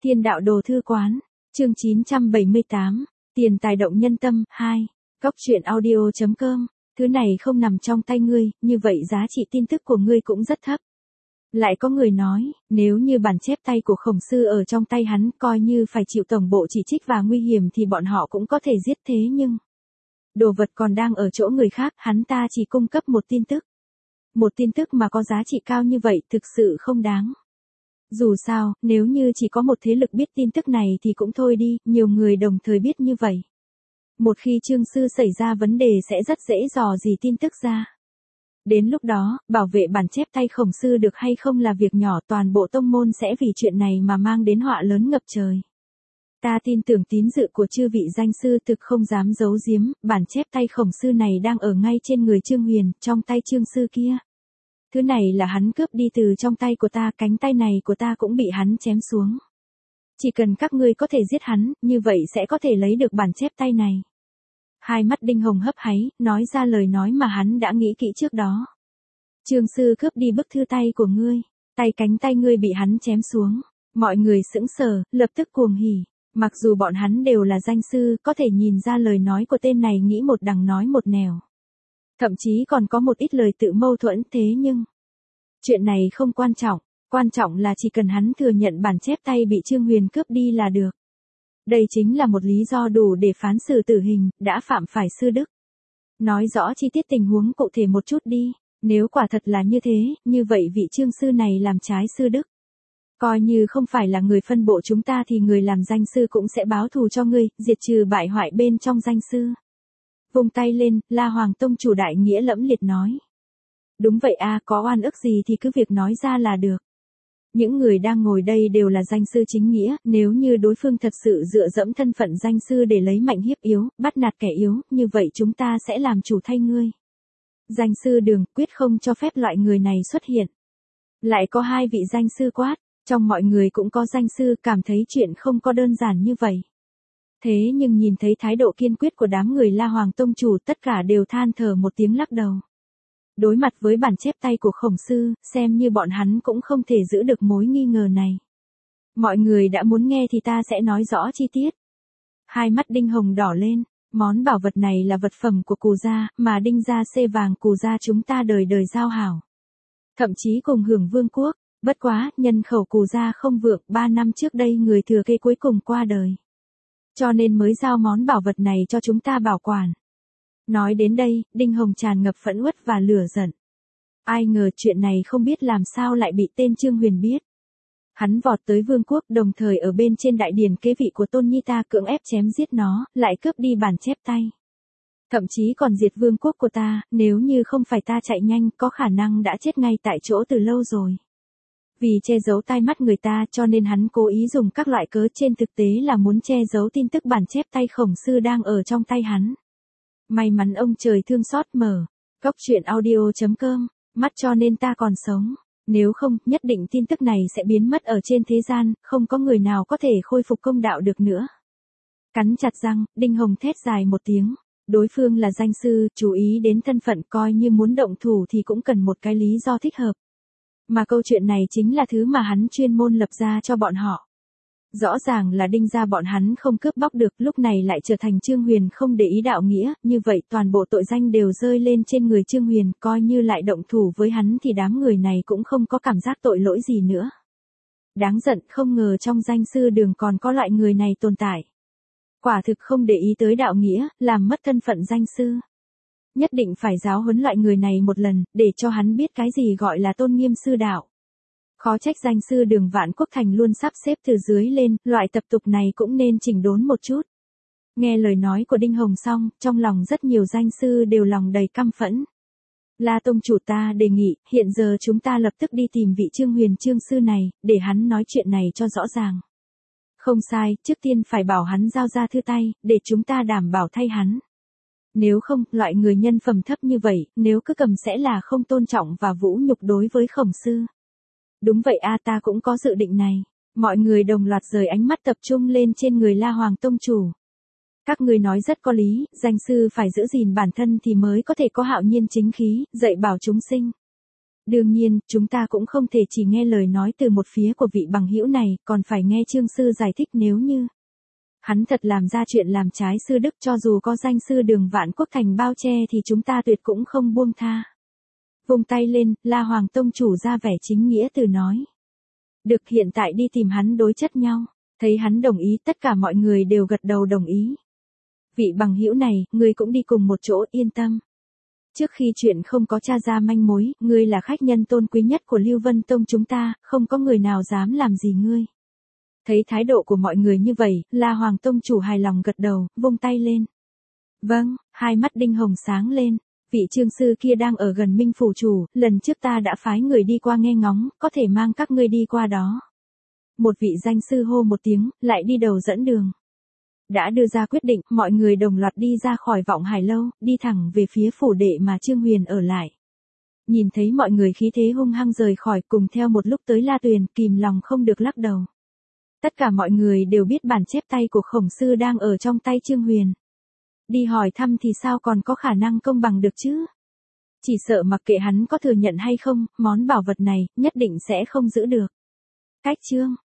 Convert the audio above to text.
Thiên đạo đồ thư quán, chương 978, tiền tài động nhân tâm, 2, góc truyện audio.com, thứ này không nằm trong tay ngươi, như vậy giá trị tin tức của ngươi cũng rất thấp. Lại có người nói, nếu như bản chép tay của Khổng Sư ở trong tay hắn coi như phải chịu tổng bộ chỉ trích và nguy hiểm thì bọn họ cũng có thể giết thế nhưng... Đồ vật còn đang ở chỗ người khác, hắn ta chỉ cung cấp một tin tức. Một tin tức mà có giá trị cao như vậy thực sự không đáng. Dù sao, nếu như chỉ có một thế lực biết tin tức này thì cũng thôi đi, nhiều người đồng thời biết như vậy. Một khi Trương Sư xảy ra vấn đề sẽ rất dễ dò dỉ tin tức ra. Đến lúc đó, bảo vệ bản chép tay Khổng Sư được hay không là việc nhỏ, toàn bộ tông môn sẽ vì chuyện này mà mang đến họa lớn ngập trời. Ta tin tưởng tín dự của chư vị danh sư thực không dám giấu giếm, bản chép tay Khổng Sư này đang ở ngay trên người Trương Huyền, trong tay Trương Sư kia. Thứ này là hắn cướp đi từ trong tay của ta, cánh tay này của ta cũng bị hắn chém xuống. Chỉ cần các ngươi có thể giết hắn, như vậy sẽ có thể lấy được bản chép tay này. Hai mắt Đinh Hồng hấp háy, nói ra lời nói mà hắn đã nghĩ kỹ trước đó. Trương Sư cướp đi bức thư tay của ngươi, cánh tay ngươi bị hắn chém xuống. Mọi người sững sờ, lập tức cuồng hỉ. Mặc dù bọn hắn đều là danh sư, có thể nhìn ra lời nói của tên này nghĩ một đằng nói một nẻo. Thậm chí còn có một ít lời tự mâu thuẫn, thế nhưng... Chuyện này không quan trọng là chỉ cần hắn thừa nhận bản chép tay bị Trương Huyền cướp đi là được. Đây chính là một lý do đủ để phán xử tử hình, đã phạm phải sư đức. Nói rõ chi tiết tình huống cụ thể một chút đi, nếu quả thật là như thế, như vậy vị Trương Sư này làm trái sư đức. Coi như không phải là người phân bộ chúng ta thì người làm danh sư cũng sẽ báo thù cho ngươi, diệt trừ bại hoại bên trong danh sư. Vung tay lên, La Hoàng Tông chủ đại nghĩa lẫm liệt nói. Đúng vậy a, có oan ức gì thì cứ việc nói ra là được. Những người đang ngồi đây đều là danh sư chính nghĩa, nếu như đối phương thật sự dựa dẫm thân phận danh sư để lấy mạnh hiếp yếu, bắt nạt kẻ yếu, như vậy chúng ta sẽ làm chủ thay ngươi. Danh sư Đường quyết không cho phép loại người này xuất hiện. Lại có hai vị danh sư quát, trong mọi người cũng có danh sư cảm thấy chuyện không có đơn giản như vậy. Thế nhưng nhìn thấy thái độ kiên quyết của đám người La Hoàng Tông chủ, tất cả đều than thở một tiếng lắc đầu. Đối mặt với bản chép tay của Khổng Sư, xem như bọn hắn cũng không thể giữ được mối nghi ngờ này. Mọi người đã muốn nghe thì ta sẽ nói rõ chi tiết. Hai mắt Đinh Hồng đỏ lên, món bảo vật này là vật phẩm của Cù gia, mà Đinh gia xê vàng Cù gia chúng ta đời đời giao hảo. Thậm chí cùng hưởng vương quốc, bất quá, nhân khẩu Cù gia không vượng, 3 năm trước đây người thừa kế cuối cùng qua đời. Cho nên mới giao món bảo vật này cho chúng ta bảo quản. Nói đến đây, Đinh Hồng tràn ngập phẫn uất và lửa giận. Ai ngờ chuyện này không biết làm sao lại bị tên Trương Huyền biết. Hắn vọt tới vương quốc, đồng thời ở bên trên đại điển kế vị của Tôn Nhi ta cưỡng ép chém giết nó, lại cướp đi bản chép tay. Thậm chí còn diệt vương quốc của ta, nếu như không phải ta chạy nhanh, có khả năng đã chết ngay tại chỗ từ lâu rồi. Vì che giấu tai mắt người ta cho nên hắn cố ý dùng các loại cớ, trên thực tế là muốn che giấu tin tức bản chép tay Khổng Sư đang ở trong tay hắn. May mắn ông trời thương xót mở. Góc truyện audio.com, mắt cho nên ta còn sống. Nếu không, nhất định tin tức này sẽ biến mất ở trên thế gian, không có người nào có thể khôi phục công đạo được nữa. Cắn chặt răng, Đinh Hồng thét dài một tiếng. Đối phương là danh sư, chú ý đến thân phận, coi như muốn động thủ thì cũng cần một cái lý do thích hợp. Mà câu chuyện này chính là thứ mà hắn chuyên môn lập ra cho bọn họ. Rõ ràng là Đinh gia bọn hắn không cướp bóc được, lúc này lại trở thành Trương Huyền không để ý đạo nghĩa, như vậy toàn bộ tội danh đều rơi lên trên người Trương Huyền, coi như lại động thủ với hắn thì đám người này cũng không có cảm giác tội lỗi gì nữa. Đáng giận, không ngờ trong danh sư Đường còn có loại người này tồn tại. Quả thực không để ý tới đạo nghĩa, làm mất thân phận danh sư. Nhất định phải giáo huấn loại người này một lần, để cho hắn biết cái gì gọi là tôn nghiêm sư đạo. Khó trách danh sư Đường Vạn Quốc Thành luôn sắp xếp từ dưới lên, loại tập tục này cũng nên chỉnh đốn một chút. Nghe lời nói của Đinh Hồng xong, trong lòng rất nhiều danh sư đều lòng đầy căm phẫn. La Tông chủ, ta đề nghị, hiện giờ chúng ta lập tức đi tìm vị Trương Huyền Trương Sư này, để hắn nói chuyện này cho rõ ràng. Không sai, trước tiên phải bảo hắn giao ra thư tay, để chúng ta đảm bảo thay hắn. Nếu không, loại người nhân phẩm thấp như vậy, nếu cứ cầm sẽ là không tôn trọng và vũ nhục đối với Khổng Sư. Đúng vậy a, ta cũng có dự định này. Mọi người đồng loạt rời ánh mắt tập trung lên trên người La Hoàng Tông chủ. Các ngươi nói rất có lý, danh sư phải giữ gìn bản thân thì mới có thể có hạo nhiên chính khí, dạy bảo chúng sinh. Đương nhiên, chúng ta cũng không thể chỉ nghe lời nói từ một phía của vị bằng hữu này, còn phải nghe Trương sư giải thích nếu như hắn thật làm ra chuyện làm trái sư đức, cho dù có danh sư Đường Vạn Quốc thành bao che thì chúng ta tuyệt cũng không buông tha. Vung tay lên, La Hoàng tông chủ ra vẻ chính nghĩa từ nói. Được, hiện tại đi tìm hắn đối chất nhau. Thấy hắn đồng ý, tất cả mọi người đều gật đầu đồng ý. Vị bằng hữu này, ngươi cũng đi cùng một chỗ, yên tâm. Trước khi chuyện không có tra ra manh mối, ngươi là khách nhân tôn quý nhất của Lưu Vân Tông chúng ta, không có người nào dám làm gì ngươi. Thấy thái độ của mọi người như vậy, La Hoàng tông chủ hài lòng gật đầu, vung tay lên. Vâng, hai mắt Đinh Hồng sáng lên. Vị Trương sư kia đang ở gần Minh phủ chủ, lần trước ta đã phái người đi qua nghe ngóng, có thể mang các ngươi đi qua đó. Một vị danh sư hô một tiếng, lại đi đầu dẫn đường. Đã đưa ra quyết định, mọi người đồng loạt đi ra khỏi Vọng Hải lâu, đi thẳng về phía phủ đệ mà Trương Huyền ở lại. Nhìn thấy mọi người khí thế hung hăng rời khỏi, cùng theo một lúc tới La Tuyền, kìm lòng không được lắc đầu. Tất cả mọi người đều biết bản chép tay của Khổng sư đang ở trong tay Trương Huyền. Đi hỏi thăm thì sao còn có khả năng công bằng được chứ? Chỉ sợ mặc kệ hắn có thừa nhận hay không, món bảo vật này nhất định sẽ không giữ được. Cách chương